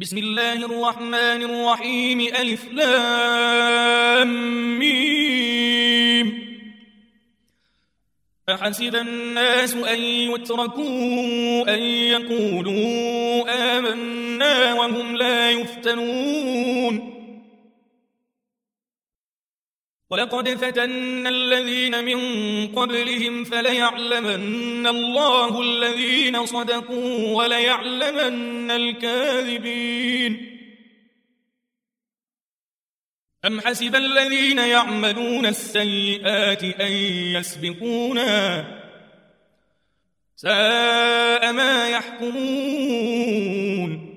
بسم الله الرحمن الرحيم ألف لام ميم. أحسب الناس أن يتركوا أن يقولوا آمنا وهم لا يفتنون. ولقد فتنا الذين من قبلهم فليعلمن الله الذين صدقوا وليعلمن الكاذبين. أم حسب الذين يعملون السيئات أن يسبقونا ساء ما يحكمون.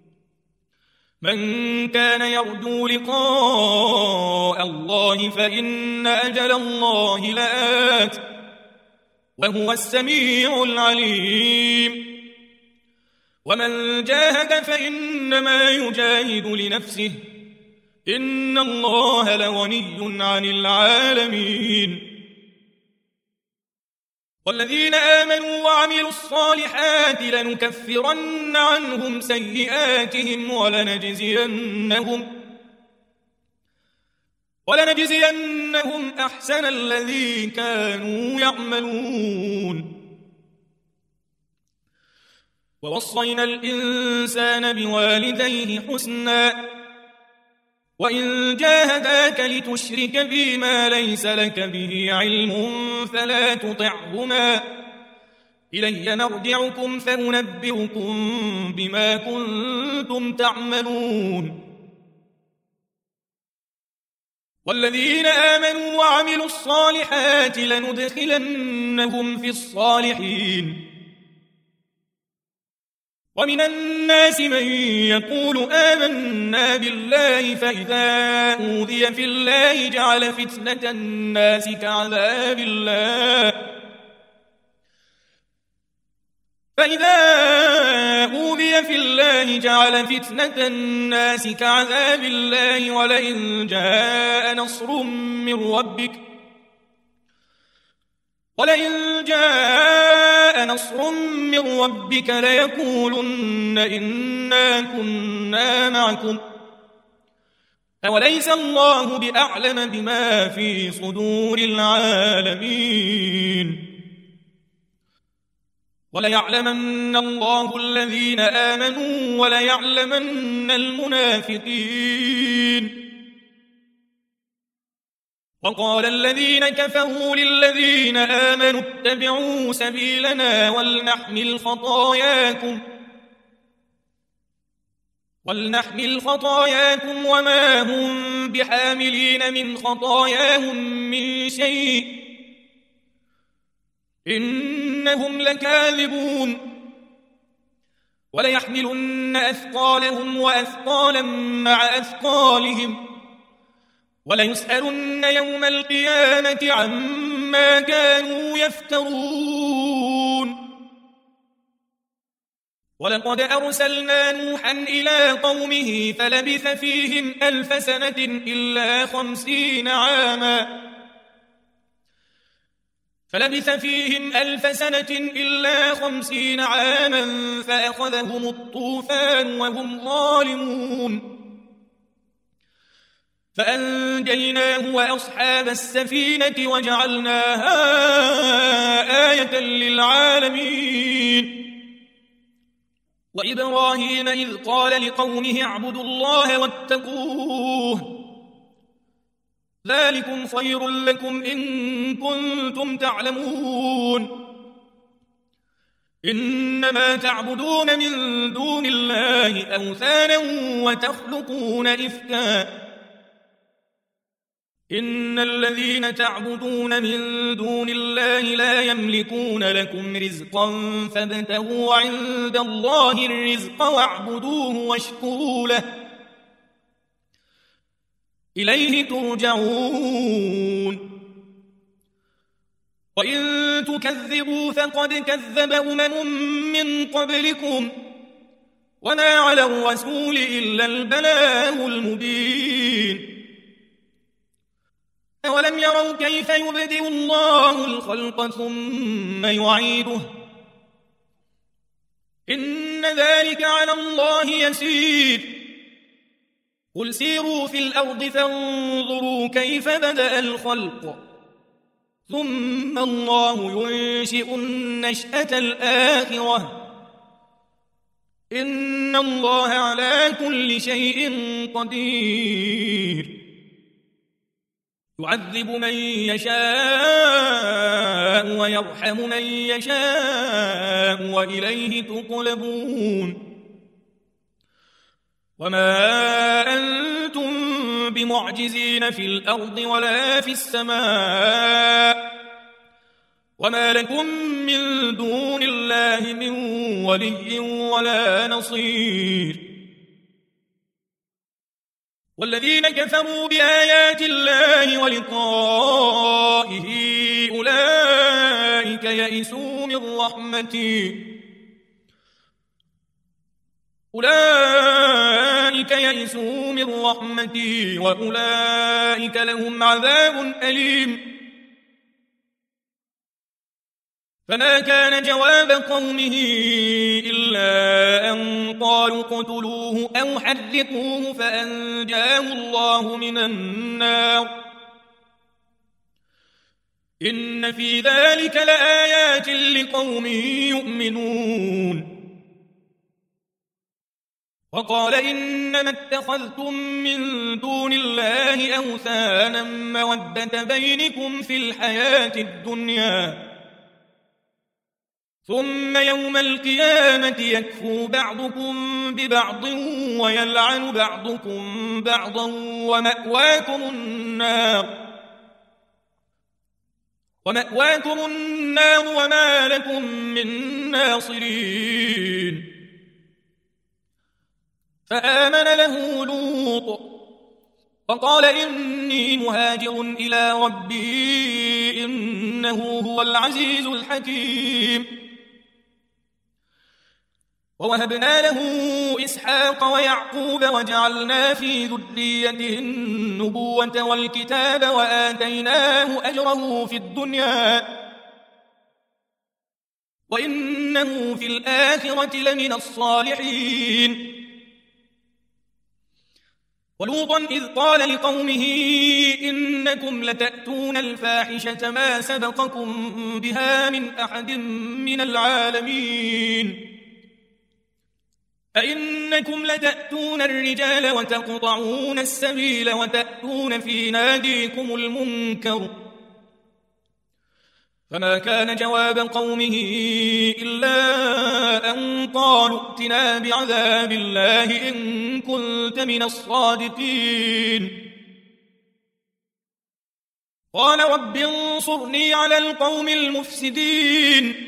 من كان يرجو لقاء الله فإن أجل الله لآت وهو السميع العليم. ومن جاهد فإنما يجاهد لنفسه إن الله لغني عن العالمين. والذين آمنوا وعملوا الصالحات لنكفرن عنهم سيئاتهم ولنجزينهم أحسن الذي كانوا يعملون. ووصينا الإنسان بوالديه حسنا وإن جاهداك لتشرك بي ما ليس لك به علم فلا تطعهما إلي مرجعكم فأنبئكم بما كنتم تعملون. والذين آمنوا وعملوا الصالحات لندخلنهم في الصالحين. ومن الناس من يقول آمنا بالله فإذا أوذي في الله جعل فتنة الناس كعذاب الله ولئن جاء نصر من ربك ليقولن إنا كنا معكم أوليس الله بأعلم بما في صدور العالمين. وليعلمن الله الذين آمنوا وليعلمن المنافقين. وقال الذين كفروا للذين آمنوا اتبعوا سبيلنا ولنحمل خطاياكم وما هم بحاملين من خطاياهم من شيء إنهم لكاذبون. وليحملن أثقالهم وأثقالا مع أثقالهم وليسألن يوم القيامة عما كانوا يفترون. ولقد أرسلنا نوحا إلى قومه فلبث فيهم 1000 سنة إلا 50 عاما فأخذهم الطوفان وهم ظالمون فأنجيناه وأصحاب السفينة وجعلناها آية للعالمين. وإبراهيم إذ قال لقومه اعبدوا الله واتقوه ذلكم خير لكم إن كنتم تعلمون. إنما تعبدون من دون الله أوثانا وتخلقون إفكا إن الذين تعبدون من دون الله لا يملكون لكم رزقا فابتغوا عند الله الرزق واعبدوه واشكروا له إليه ترجعون. وإن تكذبوا فقد كذب أمم من قبلكم وما على الرسول إلا البلاغ المبين. أولم يروا كيف يبدئ الله الخلق ثم يعيده إن ذلك على الله يسير قل سيروا في الأرض فانظروا كيف بدأ الخلق ثم الله ينشئ النشأة الآخرة إن الله على كل شيء قدير يعذب من يشاء ويرحم من يشاء وإليه تقلبون وما أنتم بمعجزين في الأرض ولا في السماء وما لكم من دون الله من ولي ولا نصير والذين كفروا بآيات الله ولقائه أولئك يئسوا من رحمتي وأولئك لهم عذاب أليم فما كان جواب قومه إلا أن قالوا اقتلوه أو حرقوه فأنجاه الله من النار إن في ذلك لآيات لقوم يؤمنون وقال إنما اتخذتم من دون الله أوثانا مودة بينكم في الحياة الدنيا ثم يوم القيامة يكفر بعضكم ببعض ويلعن بعضكم بعضا ومأواكم النار وما لكم من ناصرين فآمن له لوط وقال إني مهاجر إلى ربي إنه هو العزيز الحكيم ووهبنا له إسحاق ويعقوب وجعلنا في ذريته النبوة والكتاب وآتيناه أجره في الدنيا وإنه في الآخرة لمن الصالحين ولوطا إذ قال لقومه إنكم لتأتون الفاحشة ما سبقكم بها من أحد من العالمين أئنكم لتأتون الرجال وتقطعون السبيل وتأتون في ناديكم المنكر فما كان جواب قومه إلا أن قالوا ائتنا بعذاب الله إن كنت من الصادقين قال رب انصرني على القوم المفسدين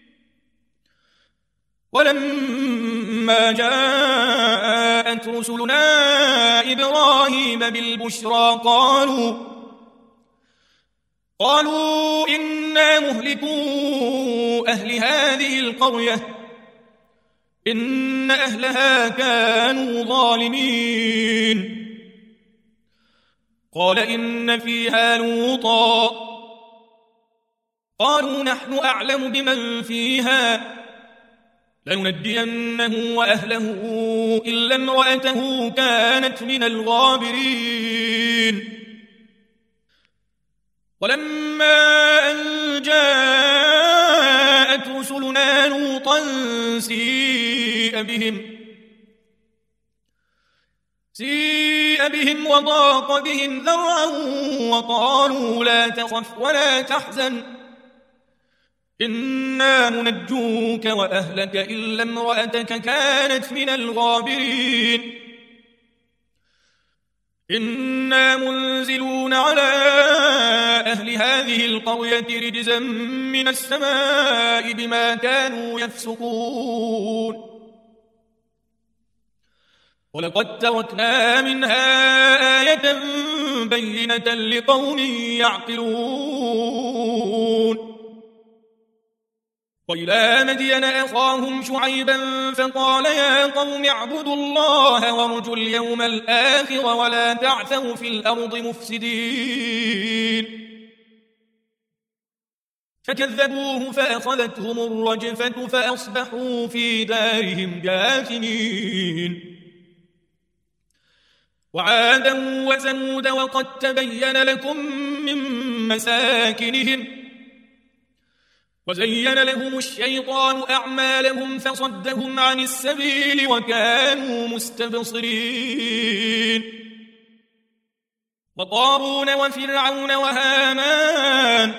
ولما جاءت رسلنا إبراهيم بالبشرى قالوا إنا مهلكو أهل هذه القرية إن أهلها كانوا ظالمين قال إن فيها لوطا قالوا نحن أعلم بمن فيها لننجينه وأهله إلا امرأته كانت من الغابرين ولما أن جاءت رسلنا لوطا سيء بهم وضاق بهم ذرعا وقالوا لا تخف ولا تحزن إنا منجوك وأهلك إلا امرأتك كانت من الغابرين إنا منزلون على أهل هذه القرية رجزا من السماء بما كانوا يفسقون ولقد تركنا منها آية بينة لقوم يعقلون وإلى مدين أخاهم شعيبا فقال يا قوم اعبدوا الله وارجوا اليوم الآخر ولا تعثوا في الأرض مفسدين فكذبوه فأخذتهم الرجفة فأصبحوا في دارهم جاثمين. وعادا وثمود وقد تبين لكم من مساكنهم وزين لهم الشيطان أعمالهم فصدهم عن السبيل وكانوا مستبصرين. وقارون وفرعون وهامان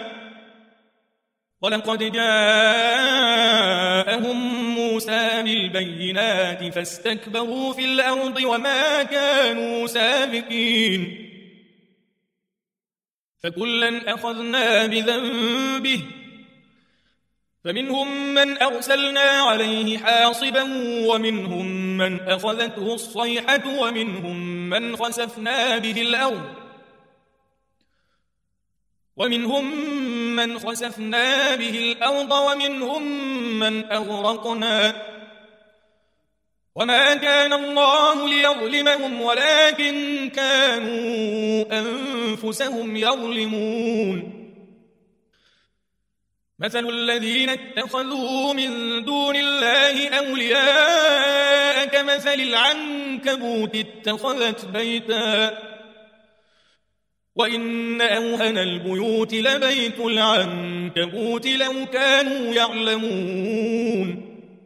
ولقد جاءهم موسى بالبينات فاستكبروا في الأرض وما كانوا سابقين. فكلا أخذنا بذنبه فمنهم من أرسلنا عليه حاصبا ومنهم من أخذته الصيحة ومنهم من خسفنا به الأرض ومنهم من أغرقنا وما كان الله ليظلمهم ولكن كانوا أنفسهم يظلمون. مثل الذين اتخذوا من دون الله أولياء كمثل العنكبوت اتخذت بيتا وإن أوهن البيوت لبيت العنكبوت لو كانوا يعلمون.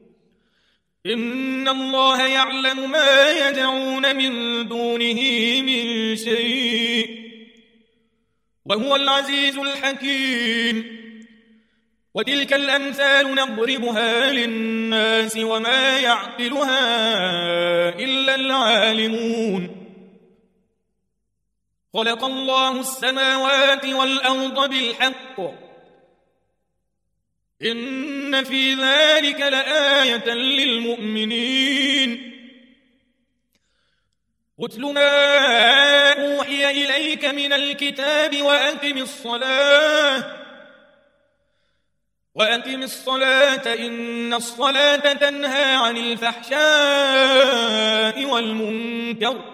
إن الله يعلم ما يدعون من دونه من شيء وهو العزيز الحكيم. وتلك الأمثال نضربها للناس وما يعقلها إلا العالمون. خلق الله السماوات والأرض بالحق إن في ذلك لآية للمؤمنين. اتل ما أوحي إليك من الكتاب وأقم الصلاة إن الصلاة تنهى عن الفحشاء والمنكر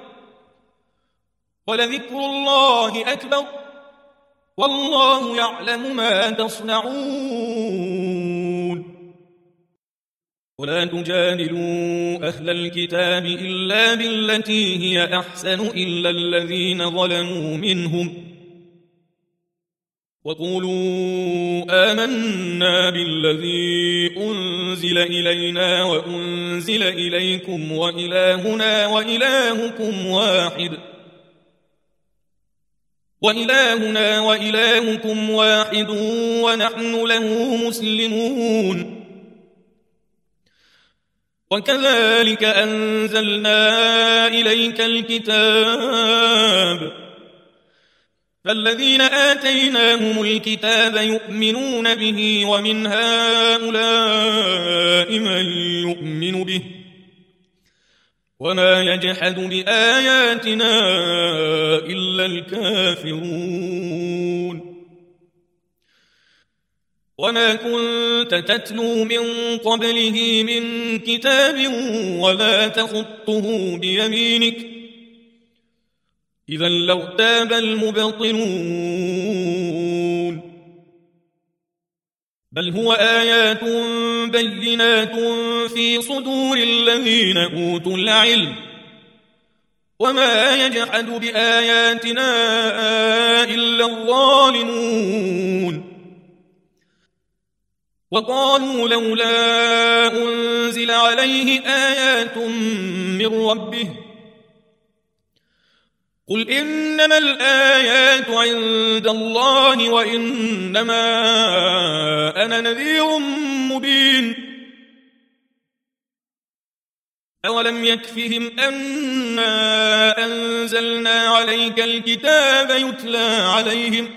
ولذكر الله أكبر والله يعلم ما تصنعون. ولا تجادلوا أهل الكتاب إلا بالتي هي أحسن إلا الذين ظلموا منهم وقولوا آمنا بالذي أنزل إلينا وأنزل إليكم وإلهنا وإلهكم واحد ونحن له مسلمون. وكذلك أنزلنا إليك الكتاب فالذين آتيناهم الكتاب يؤمنون به ومن هؤلاء من يؤمن به وما يجحد بآياتنا إلا الكافرون. وما كنت تتلو من قبله من كتاب ولا تخطه بيمينك إذا لارتاب المبطلون. بل هو آيات بينات في صدور الذين أوتوا العلم وما يجحد بآياتنا إلا الظالمون. وقالوا لولا أنزل عليه آيات من ربه قل إنما الآيات عند الله وإنما أنا نذير مبين. أولم يكفهم أنا أنزلنا عليك الكتاب يتلى عليهم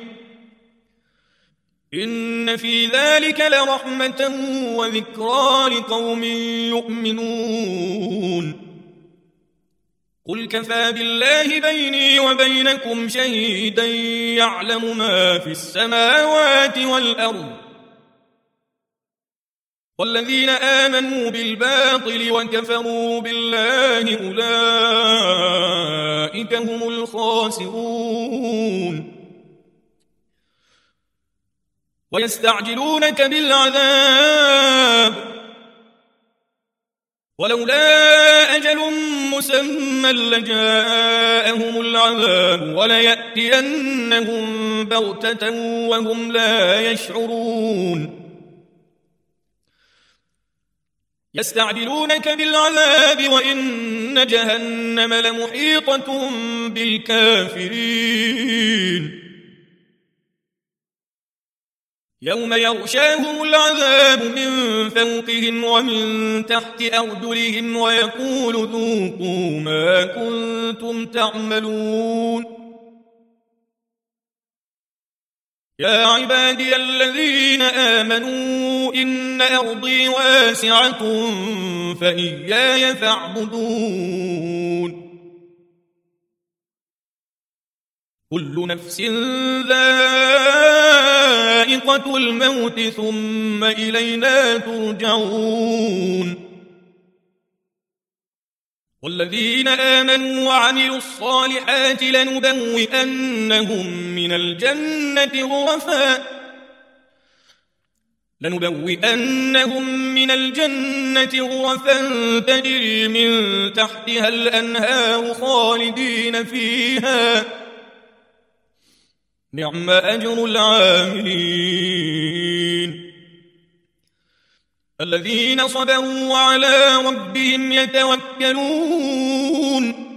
إن في ذلك لرحمة وذكرى لقوم يؤمنون. قل كفى بالله بيني وبينكم شهيدا يعلم ما في السماوات والأرض والذين آمنوا بالباطل وكفروا بالله أولئك هم الخاسرون. ويستعجلونك بالعذاب ولولا أجل مسمى لجاءهم العذاب وليأتينهم بغتة وهم لا يشعرون يستعجلونك بالعذاب وإن جهنم لمحيطة بالكافرين يوم يغشاهم العذاب من فوقهم ومن تحت أرجلهم ويقول ذوقوا ما كنتم تعملون يا عبادي الذين آمنوا إن أرضي واسعة فإياي فاعبدون كل نفس ذائقة الموت ثم إلينا ترجعون والذين آمنوا وعملوا الصالحات لنبوئنهم من الجنة غرفا تجري من تحتها الأنهار خالدين فيها نعم أجر العاملين الذين صبروا وعلى ربهم يتوكلون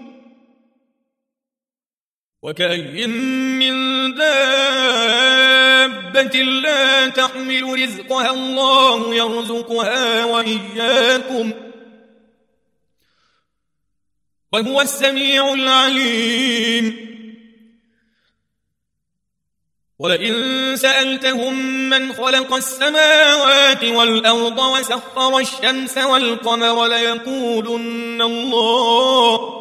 وكأين من دابة لا تحمل رزقها الله يرزقها وإياكم وهو السميع العليم ولئن سألتهم من خلق السماوات والأرض وسخر الشمس والقمر ليقولن الله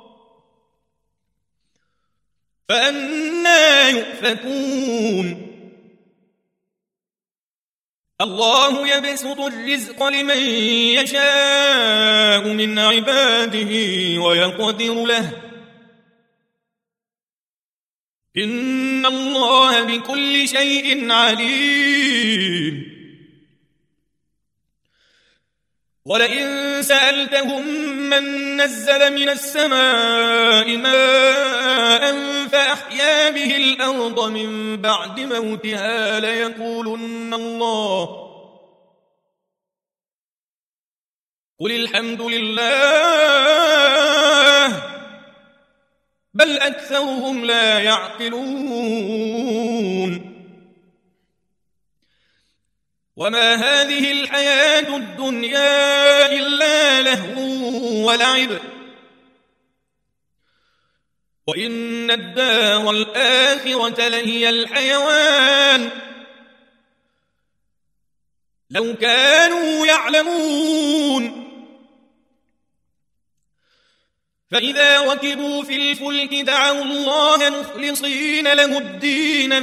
فأنى يؤفكون الله يبسط الرزق لمن يشاء من عباده ويقدر له إن الله بكل شيء عليم ولئن سألتهم من نزل من السماء ماء فأحيا به الأرض من بعد موتها ليقولن الله قل الحمد لله بل أكثرهم لا يعقلون وما هذه الحياة الدنيا إلا لهو ولعب وإن الدار الآخرة لهي الحيوان لو كانوا يعلمون فإذا ركبوا في الفلك دعوا الله مخلصين له الدين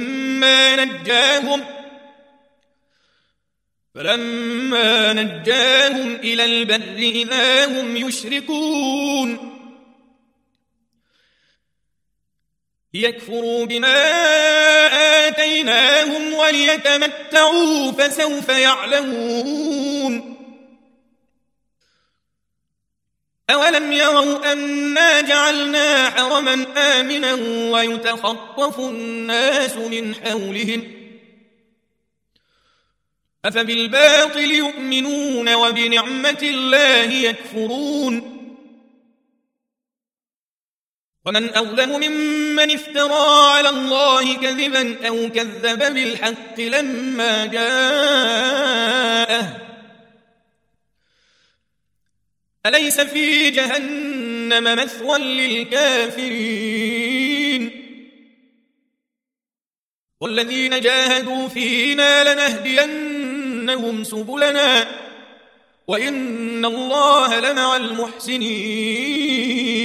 فلما نجاهم إلى البر إذا هم يشركون ليكفروا بما آتيناهم وليتمتعوا فسوف يعلمون أولم يروا أنا جعلنا حرما آمنا ويتخطف الناس من حولهم أفبالباطل يؤمنون وبنعمة الله يكفرون ومن أظلم ممن افترى على الله كذبا أو كذب بالحق لما جاءه أليس في جهنم مثوى للكافرين والذين جاهدوا فينا لنهدينهم سبلنا وإن الله لمع المحسنين